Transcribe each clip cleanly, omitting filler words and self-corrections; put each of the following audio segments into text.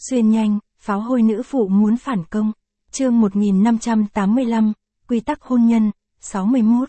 Xuyên nhanh, pháo hôi nữ phụ muốn phản công. Chương 1585, Quy tắc hôn nhân, 61.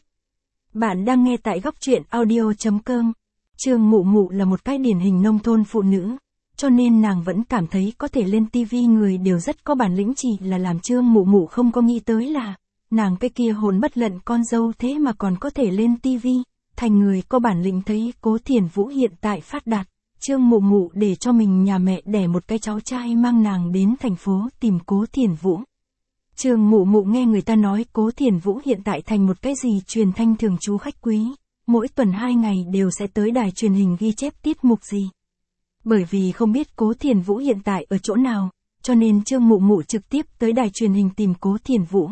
Bạn đang nghe tại góc truyện audio.com. Trương Mụ Mụ là một cái điển hình nông thôn phụ nữ, cho nên nàng vẫn cảm thấy có thể lên tivi người đều rất có bản lĩnh, chỉ là làm Trương Mụ Mụ không có nghĩ tới là, nàng cái kia hồn bất lận con dâu thế mà còn có thể lên tivi, thành người có bản lĩnh. Thấy Cố Thiển Vũ hiện tại phát đạt, Trương Mụ Mụ để cho mình nhà mẹ đẻ một cái cháu trai mang nàng đến thành phố tìm Cố Thiển Vũ. Trương Mụ Mụ nghe người ta nói Cố Thiển Vũ hiện tại thành một cái gì truyền thanh thường trú khách quý, mỗi tuần 2 ngày đều sẽ tới đài truyền hình ghi chép tiết mục gì. Bởi vì không biết Cố Thiển Vũ hiện tại ở chỗ nào, cho nên Trương Mụ Mụ trực tiếp tới đài truyền hình tìm Cố Thiển Vũ.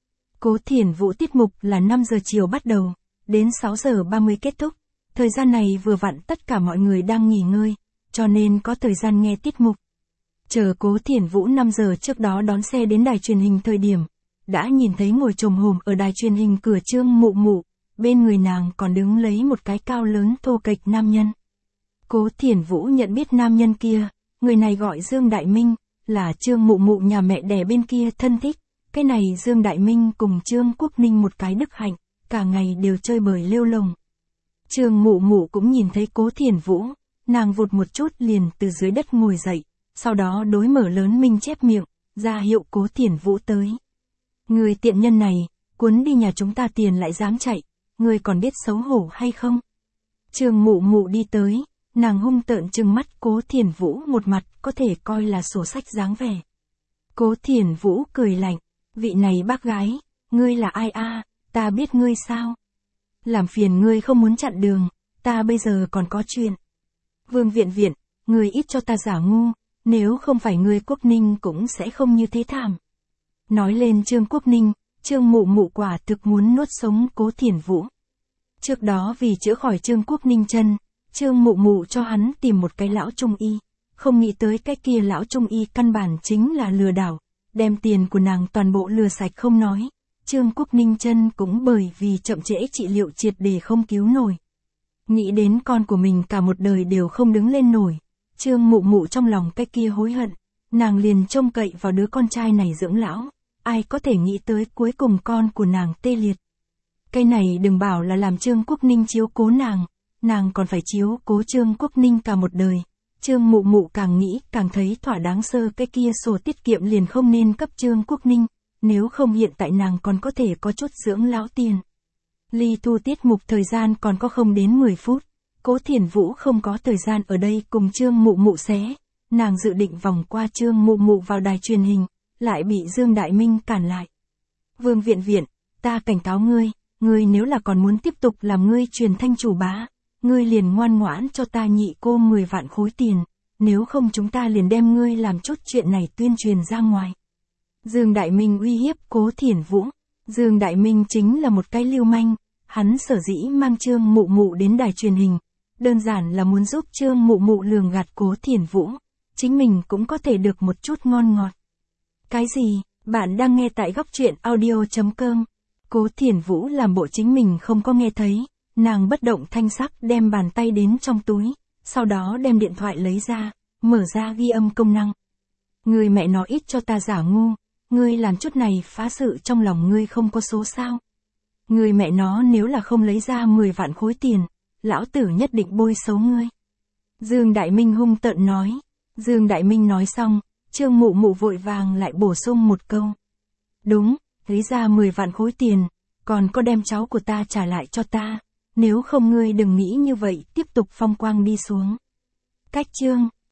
Cố Thiển Vũ tiết mục là 5 giờ chiều bắt đầu, đến 6 giờ 30 kết thúc. Thời gian này vừa vặn tất cả mọi người đang nghỉ ngơi, cho nên có thời gian nghe tiết mục. Chờ Cố Thiển Vũ 5 giờ trước đó đón xe đến đài truyền hình thời điểm, đã nhìn thấy ngồi chồm hổm ở đài truyền hình cửa Trương Mụ Mụ, bên người nàng còn đứng lấy một cái cao lớn thô kệch nam nhân. Cố Thiển Vũ nhận biết nam nhân kia, người này gọi Dương Đại Minh, là Trương Mụ Mụ nhà mẹ đẻ bên kia thân thích. Cái này Dương Đại Minh cùng Trương Quốc Ninh một cái đức hạnh, cả ngày đều chơi bời lêu lồng. Trương Mụ Mụ cũng nhìn thấy Cố Thiển Vũ, nàng vụt một chút liền từ dưới đất ngồi dậy, sau đó đối Mở Lớn Minh chép miệng, ra hiệu Cố Thiển Vũ tới. Người tiện nhân này, cuốn đi nhà chúng ta tiền lại dám chạy, người còn biết xấu hổ hay không? Trương Mụ Mụ đi tới, nàng hung tợn trừng mắt Cố Thiển Vũ một mặt có thể coi là sổ sách dáng vẻ. Cố Thiển Vũ cười lạnh, vị này bác gái, ngươi là ai a? Ta biết ngươi sao? Làm phiền ngươi không muốn chặn đường, ta bây giờ còn có chuyện. Vương Viện Viện, ngươi ít cho ta giả ngu, nếu không phải ngươi Quốc Ninh cũng sẽ không như thế thảm. Nói lên Trương Quốc Ninh, Trương Mụ Mụ quả thực muốn nuốt sống Cố Thiển Vũ. Trước đó vì chữa khỏi Trương Quốc Ninh chân, Trương Mụ Mụ cho hắn tìm một cái lão trung y, không nghĩ tới cái kia lão trung y căn bản chính là lừa đảo, đem tiền của nàng toàn bộ lừa sạch không nói. Trương Quốc Ninh chân cũng bởi vì chậm trễ trị liệu triệt để không cứu nổi. Nghĩ đến con của mình cả một đời đều không đứng lên nổi, Trương Mụ Mụ trong lòng cái kia hối hận, nàng liền trông cậy vào đứa con trai này dưỡng lão, ai có thể nghĩ tới cuối cùng con của nàng tê liệt. Cái này đừng bảo là làm Trương Quốc Ninh chiếu cố nàng còn phải chiếu cố Trương Quốc Ninh cả một đời. Trương Mụ Mụ càng nghĩ càng thấy thỏa đáng, sơ cái kia sổ tiết kiệm liền không nên cấp Trương Quốc Ninh, nếu không hiện tại nàng còn có thể có chút dưỡng lão tiền. Ly thu tiết mục thời gian còn có không đến 10 phút, Cố Thiển Vũ không có thời gian ở đây cùng Trương Mụ Mụ xé, nàng dự định vòng qua Trương Mụ Mụ vào đài truyền hình, lại bị Dương Đại Minh cản lại. Vương Viện Viện, ta cảnh cáo ngươi nếu là còn muốn tiếp tục làm ngươi truyền thanh chủ bá, ngươi liền ngoan ngoãn cho ta nhị cô 10 vạn khối tiền, nếu không chúng ta liền đem ngươi làm chút chuyện này tuyên truyền ra ngoài. Dương Đại Minh uy hiếp Cố Thiển Vũ. Dương Đại Minh chính là một cái lưu manh, hắn sở dĩ mang Trương Mụ Mụ đến đài truyền hình, đơn giản là muốn giúp Trương Mụ Mụ lường gạt Cố Thiển Vũ, chính mình cũng có thể được một chút ngon ngọt. Cái gì? Bạn đang nghe tại góc truyện audio.com. Cố Thiển Vũ làm bộ chính mình không có nghe thấy, nàng bất động thanh sắc đem bàn tay đến trong túi, sau đó đem điện thoại lấy ra, mở ra ghi âm công năng. Người mẹ nó ít cho ta giả ngu, ngươi làm chút này phá sự trong lòng ngươi không có số sao? Người mẹ nó nếu là không lấy ra 10 vạn khối tiền, lão tử nhất định bôi xấu ngươi. Dương Đại Minh hung tợn nói. Dương Đại Minh nói xong, Trương Mụ Mụ vội vàng lại bổ sung một câu. Đúng, lấy ra 10 vạn khối tiền, còn có đem cháu của ta trả lại cho ta, nếu không ngươi đừng nghĩ như vậy tiếp tục phong quang đi xuống. Cách chương